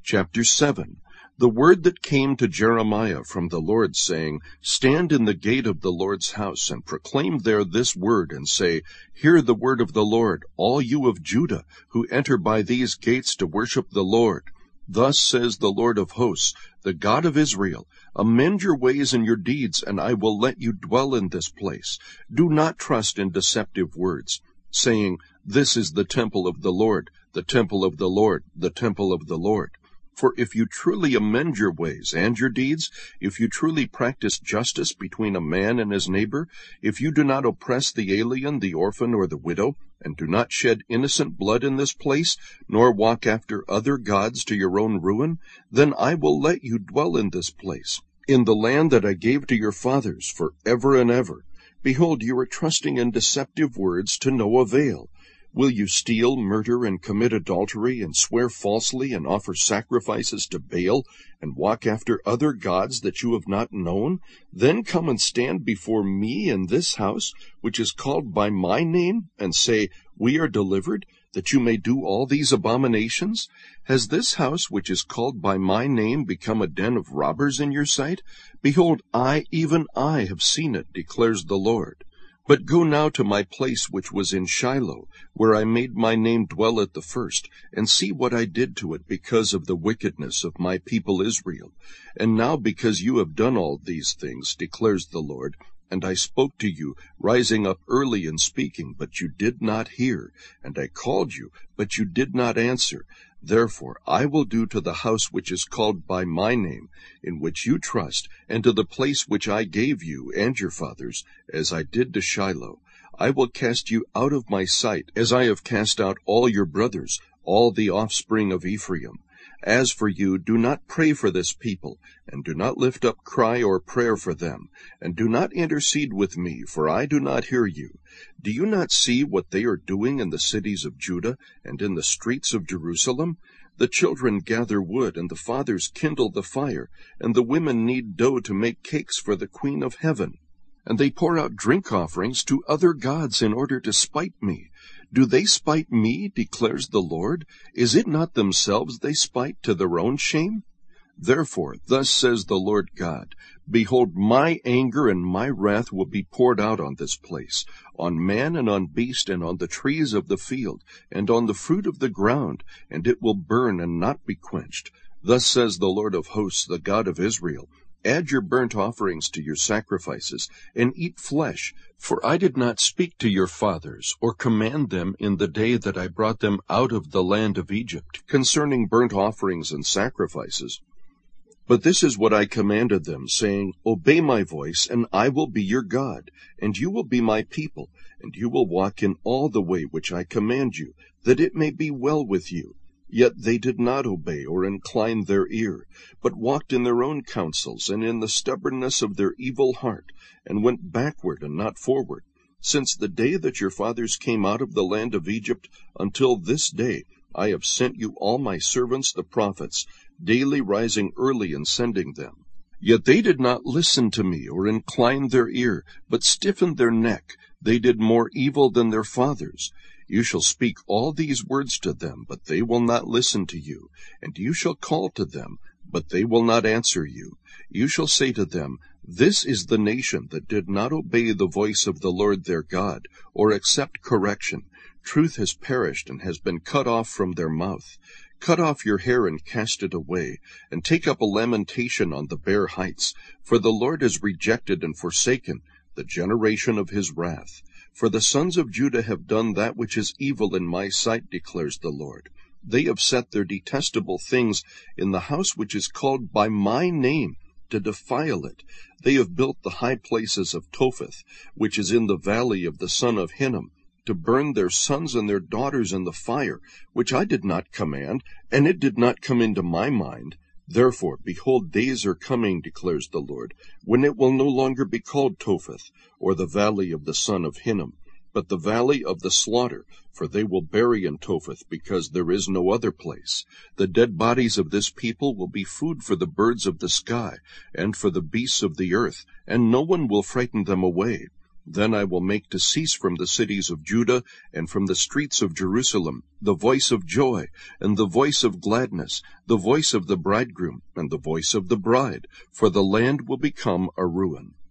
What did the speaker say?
Chapter 7. The word that came to Jeremiah from the Lord, saying, Stand in the gate of the Lord's house, and proclaim there this word, and say, Hear the word of the Lord, all you of Judah, who enter by these gates to worship the Lord. Thus says the Lord of hosts, the God of Israel, Amend your ways and your deeds, and I will let you dwell in this place. Do not trust in deceptive words, saying, This is the temple of the Lord, the temple of the Lord, the temple of the Lord. For if you truly amend your ways and your deeds, if you truly practice justice between a man and his neighbor, if you do not oppress the alien, the orphan, or the widow, and do not shed innocent blood in this place, nor walk after other gods to your own ruin, then I will let you dwell in this place, in the land that I gave to your fathers for ever and ever. Behold, you are trusting in deceptive words to no avail. Will you steal, murder, and commit adultery, and swear falsely, and offer sacrifices to Baal, and walk after other gods that you have not known? Then come and stand before me in this house, which is called by my name, and say, We are delivered, that you may do all these abominations? Has this house, which is called by my name, become a den of robbers in your sight? Behold, I, even I, have seen it, declares the Lord. But go now to my place which was in Shiloh, where I made my name dwell at the first, and see what I did to it because of the wickedness of my people Israel. And now because you have done all these things, declares the Lord, and I spoke to you, rising up early and speaking, but you did not hear, and I called you, but you did not answer. Therefore I will do to the house which is called by my name, in which you trust, and to the place which I gave you and your fathers, as I did to Shiloh. I will cast you out of my sight, as I have cast out all your brothers, all the offspring of Ephraim. As for you, do not pray for this people, and do not lift up cry or prayer for them, and do not intercede with me, for I do not hear you. Do you not see what they are doing in the cities of Judah and in the streets of Jerusalem? The children gather wood, and the fathers kindle the fire, and the women knead dough to make cakes for the Queen of Heaven. And they pour out drink offerings to other gods in order to spite me. Do they spite me, declares the Lord? Is it not themselves they spite to their own shame? Therefore, thus says the Lord God, Behold, my anger and my wrath will be poured out on this place, on man and on beast, and on the trees of the field, and on the fruit of the ground, and it will burn and not be quenched. Thus says the Lord of hosts, the God of Israel, Add your burnt offerings to your sacrifices, and eat flesh, for I did not speak to your fathers, or command them in the day that I brought them out of the land of Egypt, concerning burnt offerings and sacrifices. But this is what I commanded them, saying, Obey my voice, and I will be your God, and you will be my people, and you will walk in all the way which I command you, that it may be well with you. Yet they did not obey or incline their ear, but walked in their own counsels and in the stubbornness of their evil heart, and went backward and not forward. Since the day that your fathers came out of the land of Egypt until this day, I have sent you all my servants the prophets, daily rising early and sending them. Yet they did not listen to me or incline their ear, but stiffened their neck. They did more evil than their fathers. You shall speak all these words to them, but they will not listen to you. And you shall call to them, but they will not answer you. You shall say to them, This is the nation that did not obey the voice of the Lord their God, or accept correction. Truth has perished and has been cut off from their mouth. Cut off your hair and cast it away, and take up a lamentation on the bare heights. For the Lord has rejected and forsaken the generation of his wrath. For the sons of Judah have done that which is evil in my sight, declares the Lord. They have set their detestable things in the house which is called by my name, to defile it. They have built the high places of Topheth, which is in the valley of the son of Hinnom, to burn their sons and their daughters in the fire, which I did not command, and it did not come into my mind. Therefore, behold, days are coming, declares the Lord, when it will no longer be called Topheth, or the valley of the son of Hinnom, but the valley of the slaughter, for they will bury in Topheth, because there is no other place. The dead bodies of this people will be food for the birds of the sky, and for the beasts of the earth, and no one will frighten them away. Then I will make to cease from the cities of Judah and from the streets of Jerusalem the voice of joy and the voice of gladness, the voice of the bridegroom and the voice of the bride, for the land will become a ruin.